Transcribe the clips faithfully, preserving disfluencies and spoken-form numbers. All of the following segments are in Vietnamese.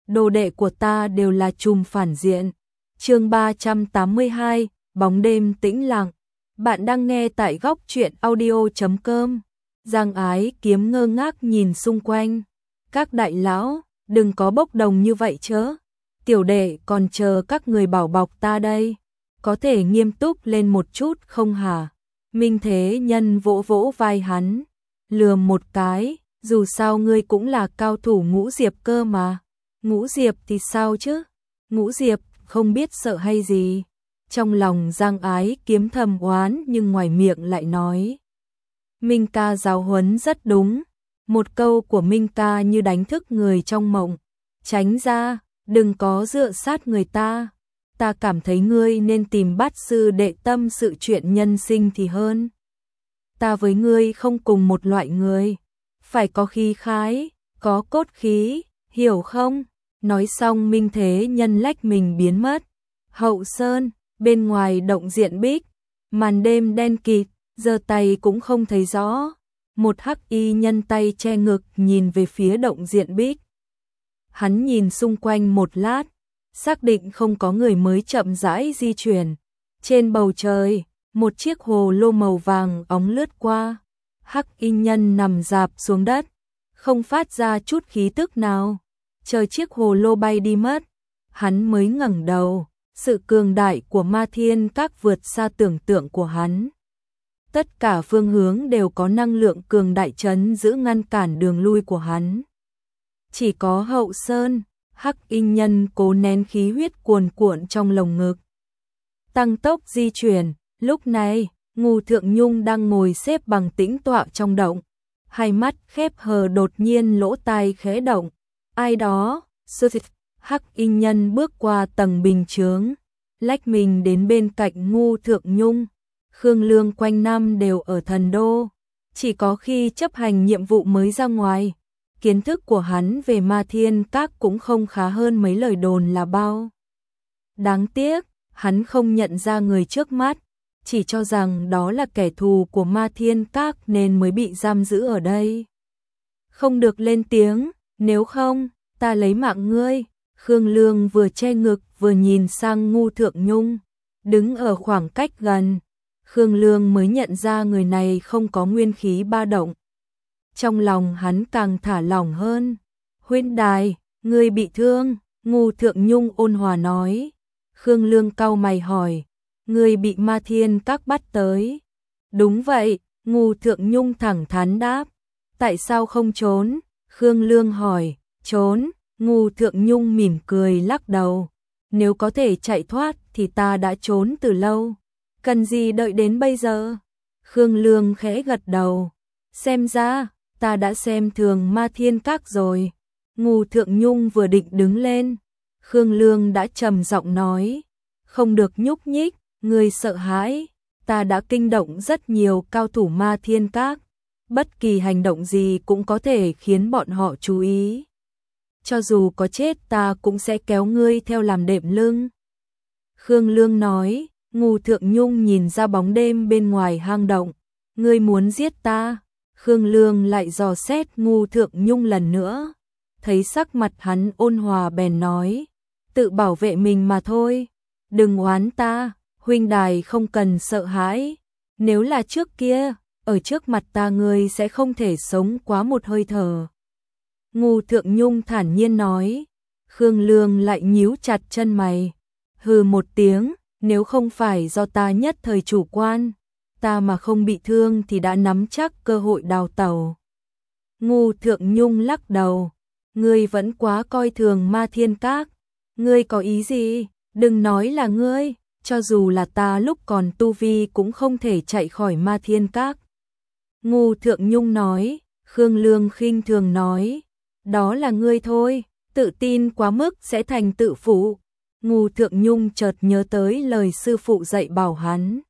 đồ đệ của ta đều là trùm phản diện. Chương ba trăm tám mươi hai, bóng đêm tĩnh lặng. Bạn đang nghe tại góc truyện audio chấm com. Giang Ái Kiếm ngơ ngác nhìn xung quanh. Các đại lão, đừng có bốc đồng như vậy chớ. Tiểu đệ còn chờ các người bảo bọc ta đây. Có thể nghiêm túc lên một chút không hả? Minh Thế Nhân vỗ vỗ vai hắn, lườm một cái, dù sao ngươi cũng là cao thủ Ngũ Diệp cơ mà. Ngũ Diệp thì sao chứ? Ngũ Diệp không biết sợ hay gì. Trong lòng Giang Ái Kiếm thầm oán nhưng ngoài miệng lại nói. Minh ca giáo huấn rất đúng. Một câu của Minh ca như đánh thức người trong mộng. Tránh ra, đừng có dựa sát người ta. Ta cảm thấy ngươi nên tìm bát sư đệ tâm sự chuyện nhân sinh thì hơn. Ta với ngươi không cùng một loại người. Phải có khí khái, có cốt khí, hiểu không? Nói xong Minh Thế Nhân lách mình biến mất. Hậu sơn, bên ngoài động diện bích, màn đêm đen kịt, giơ tay cũng không thấy rõ. Một hắc y nhân tay che ngực nhìn về phía động diện bích. Hắn nhìn xung quanh một lát, xác định không có người mới chậm rãi di chuyển. Trên bầu trời, một chiếc hồ lô màu vàng óng lướt qua. Hắc y nhân nằm rạp xuống đất, không phát ra chút khí tức nào. Chờ chiếc hồ lô bay đi mất, hắn mới ngẩng đầu. Sự cường đại của Ma Thiên Các vượt xa tưởng tượng của hắn. Tất cả phương hướng đều có năng lượng cường đại trấn giữ ngăn cản đường lui của hắn. Chỉ có Hậu Sơn, hắc y nhân cố nén khí huyết cuồn cuộn trong lồng ngực. Tăng tốc di chuyển, lúc này, Ngô Thượng Nhung đang ngồi xếp bằng tĩnh tọa trong động. Hai mắt khép hờ đột nhiên lỗ tai khẽ động. Ai đó, sư thịt, hắc y nhân bước qua tầng bình chướng, lách mình đến bên cạnh Ngô Thượng Nhung. Khương Lương quanh năm đều ở thần đô, chỉ có khi chấp hành nhiệm vụ mới ra ngoài. Kiến thức của hắn về Ma Thiên Các cũng không khá hơn mấy lời đồn là bao. Đáng tiếc, hắn không nhận ra người trước mắt, chỉ cho rằng đó là kẻ thù của Ma Thiên Các nên mới bị giam giữ ở đây. Không được lên tiếng, nếu không, ta lấy mạng ngươi. Khương Lương vừa che ngực vừa nhìn sang Ngô Thượng Nhung, đứng ở khoảng cách gần. Khương Lương mới nhận ra người này không có nguyên khí ba động. Trong lòng hắn càng thả lỏng hơn. Huynh đài, ngươi bị thương, Ngô Thượng Nhung ôn hòa nói. Khương Lương cau mày hỏi, ngươi bị Ma Thiên Các bắt tới. Đúng vậy, Ngô Thượng Nhung thẳng thắn đáp. Tại sao không trốn? Khương Lương hỏi, trốn. Ngô Thượng Nhung mỉm cười lắc đầu. Nếu có thể chạy thoát thì ta đã trốn từ lâu. Cần gì đợi đến bây giờ? Khương Lương khẽ gật đầu. Xem ra, ta đã xem thường Ma Thiên Các rồi. Ngô Thượng Nhung vừa định đứng lên. Khương Lương đã trầm giọng nói. Không được nhúc nhích, ngươi sợ hãi. Ta đã kinh động rất nhiều cao thủ Ma Thiên Các. Bất kỳ hành động gì cũng có thể khiến bọn họ chú ý. Cho dù có chết ta cũng sẽ kéo ngươi theo làm đệm lưng. Khương Lương nói. Ngô Thượng Nhung nhìn ra bóng đêm bên ngoài hang động. Ngươi muốn giết ta? Khương Lương lại dò xét Ngô Thượng Nhung lần nữa. Thấy sắc mặt hắn ôn hòa bèn nói. Tự bảo vệ mình mà thôi. Đừng oán ta, huynh đài không cần sợ hãi. Nếu là trước kia, ở trước mặt ta ngươi sẽ không thể sống quá một hơi thở. Ngô Thượng Nhung thản nhiên nói. Khương Lương lại nhíu chặt chân mày. Hừ một tiếng. Nếu không phải do ta nhất thời chủ quan, ta mà không bị thương thì đã nắm chắc cơ hội đào tẩu. Ngô Thượng Nhung lắc đầu. Ngươi vẫn quá coi thường Ma Thiên Các. Ngươi có ý gì? Đừng nói là ngươi, cho dù là ta lúc còn tu vi cũng không thể chạy khỏi Ma Thiên Các. Ngô Thượng Nhung nói. Khương Lương khinh thường nói. Đó là ngươi thôi, tự tin quá mức sẽ thành tự phụ. Ngô Thượng Nhung chợt nhớ tới lời sư phụ dạy bảo hắn.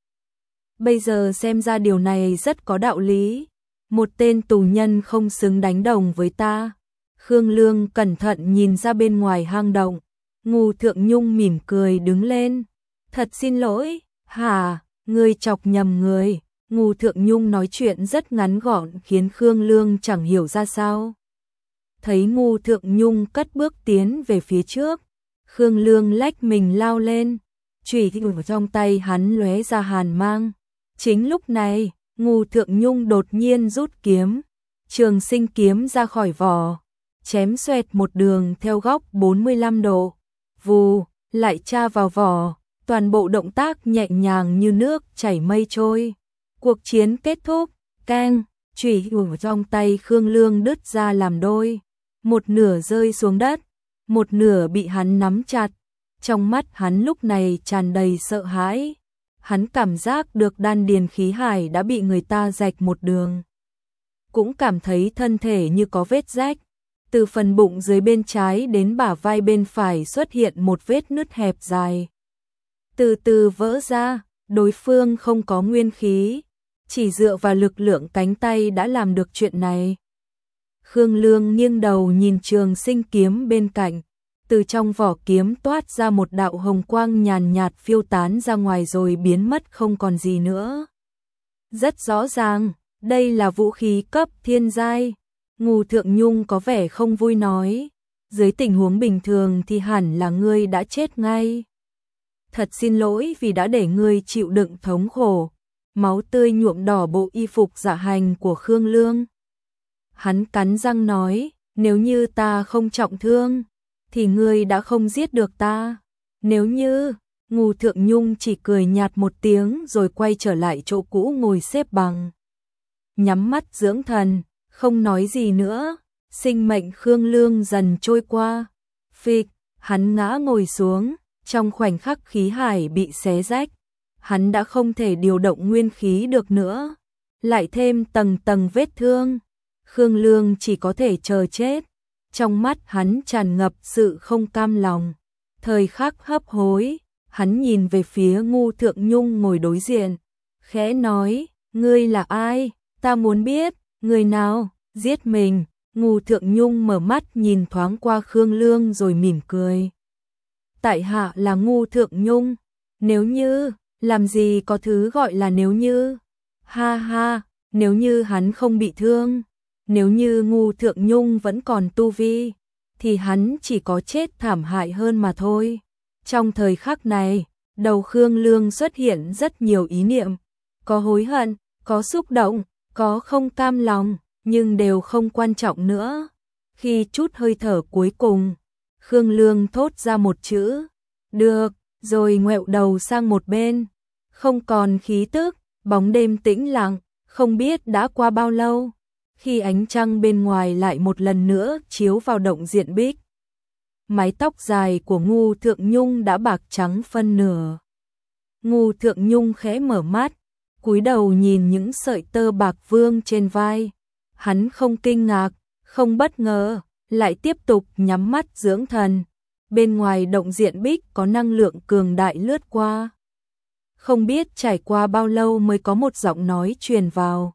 Bây giờ xem ra điều này rất có đạo lý. Một tên tù nhân không xứng đánh đồng với ta. Khương Lương cẩn thận nhìn ra bên ngoài hang động. Ngô Thượng Nhung mỉm cười đứng lên. Thật xin lỗi, hả, ngươi chọc nhầm người. Ngô Thượng Nhung nói chuyện rất ngắn gọn khiến Khương Lương chẳng hiểu ra sao. thấy Ngô Thượng Nhung cất bước tiến về phía trước, Khương Lương lách mình lao lên, chùy ở trong tay hắn lóe ra hàn mang. Chính lúc này, Ngô Thượng Nhung đột nhiên rút kiếm, Trường Sinh kiếm ra khỏi vỏ, chém xoẹt một đường theo góc bốn mươi lăm độ, vù, lại tra vào vỏ, toàn bộ động tác nhẹ nhàng như nước chảy mây trôi. Cuộc chiến kết thúc, keng, chùy ở trong tay Khương Lương đứt ra làm đôi, một nửa rơi xuống đất, một nửa bị hắn nắm chặt. Trong mắt hắn lúc này tràn đầy sợ hãi, hắn cảm giác được đan điền khí hải đã bị người ta rạch một đường. Cũng cảm thấy thân thể như có vết rách, từ phần bụng dưới bên trái đến bả vai bên phải xuất hiện một vết nứt hẹp dài. Từ từ vỡ ra, đối phương không có nguyên khí, chỉ dựa vào lực lượng cánh tay đã làm được chuyện này. Khương Lương nghiêng đầu nhìn Trường Sinh kiếm bên cạnh, từ trong vỏ kiếm toát ra một đạo hồng quang nhàn nhạt phiêu tán ra ngoài rồi biến mất không còn gì nữa. Rất rõ ràng, đây là vũ khí cấp thiên giai. Ngô Thượng Nhung có vẻ không vui nói, dưới tình huống bình thường thì hẳn là ngươi đã chết ngay. Thật xin lỗi vì đã để ngươi chịu đựng thống khổ. Máu tươi nhuộm đỏ bộ y phục dạ hành của Khương Lương. Hắn cắn răng nói, nếu như ta không trọng thương, thì ngươi đã không giết được ta. Nếu như, Ngô Thượng Nhung chỉ cười nhạt một tiếng rồi quay trở lại chỗ cũ ngồi xếp bằng. Nhắm mắt dưỡng thần, không nói gì nữa, sinh mệnh Khương Lương dần trôi qua. Phịch, hắn ngã ngồi xuống, trong khoảnh khắc khí hải bị xé rách, hắn đã không thể điều động nguyên khí được nữa. Lại thêm tầng tầng vết thương, Khương Lương chỉ có thể chờ chết. Trong mắt hắn tràn ngập sự không cam lòng. Thời khắc hấp hối, hắn nhìn về phía Ngô Thượng Nhung ngồi đối diện, khẽ nói, ngươi là ai? Ta muốn biết, người nào giết mình? Ngô Thượng Nhung mở mắt nhìn thoáng qua Khương Lương rồi mỉm cười. Tại hạ là Ngô Thượng Nhung, nếu như, làm gì có thứ gọi là nếu như. Ha ha, nếu như hắn không bị thương, nếu như Ngô Thượng Nhung vẫn còn tu vi, thì hắn chỉ có chết thảm hại hơn mà thôi. Trong thời khắc này, đầu Khương Lương xuất hiện rất nhiều ý niệm, có hối hận, có xúc động, có không cam lòng, nhưng đều không quan trọng nữa. Khi chút hơi thở cuối cùng, Khương Lương thốt ra một chữ, được, rồi ngoẹo đầu sang một bên, không còn khí tức, bóng đêm tĩnh lặng, không biết đã qua bao lâu. Khi ánh trăng bên ngoài lại một lần nữa chiếu vào động diện bích, mái tóc dài của Ngô Thượng Nhung đã bạc trắng phân nửa. Ngô Thượng Nhung khẽ mở mắt, cúi đầu nhìn những sợi tơ bạc vương trên vai. Hắn không kinh ngạc, không bất ngờ, lại tiếp tục nhắm mắt dưỡng thần. Bên ngoài động diện bích có năng lượng cường đại lướt qua. Không biết trải qua bao lâu mới có một giọng nói truyền vào.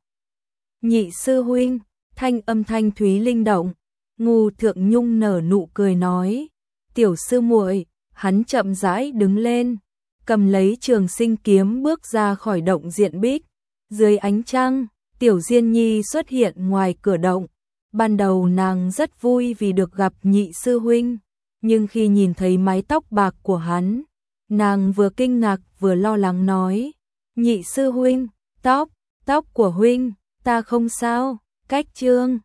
Nhị sư huynh, thanh âm thanh thúy linh động. Ngô Thượng Nhung nở nụ cười nói, tiểu sư muội. Hắn chậm rãi đứng lên, cầm lấy Trường Sinh kiếm bước ra khỏi động diện bích. Dưới ánh trăng, Tiểu Diên Nhi xuất hiện ngoài cửa động. Ban đầu nàng rất vui vì được gặp nhị sư huynh, nhưng khi nhìn thấy mái tóc bạc của hắn, nàng vừa kinh ngạc vừa lo lắng nói, nhị sư huynh, tóc, tóc của huynh, ta không sao. Cách chương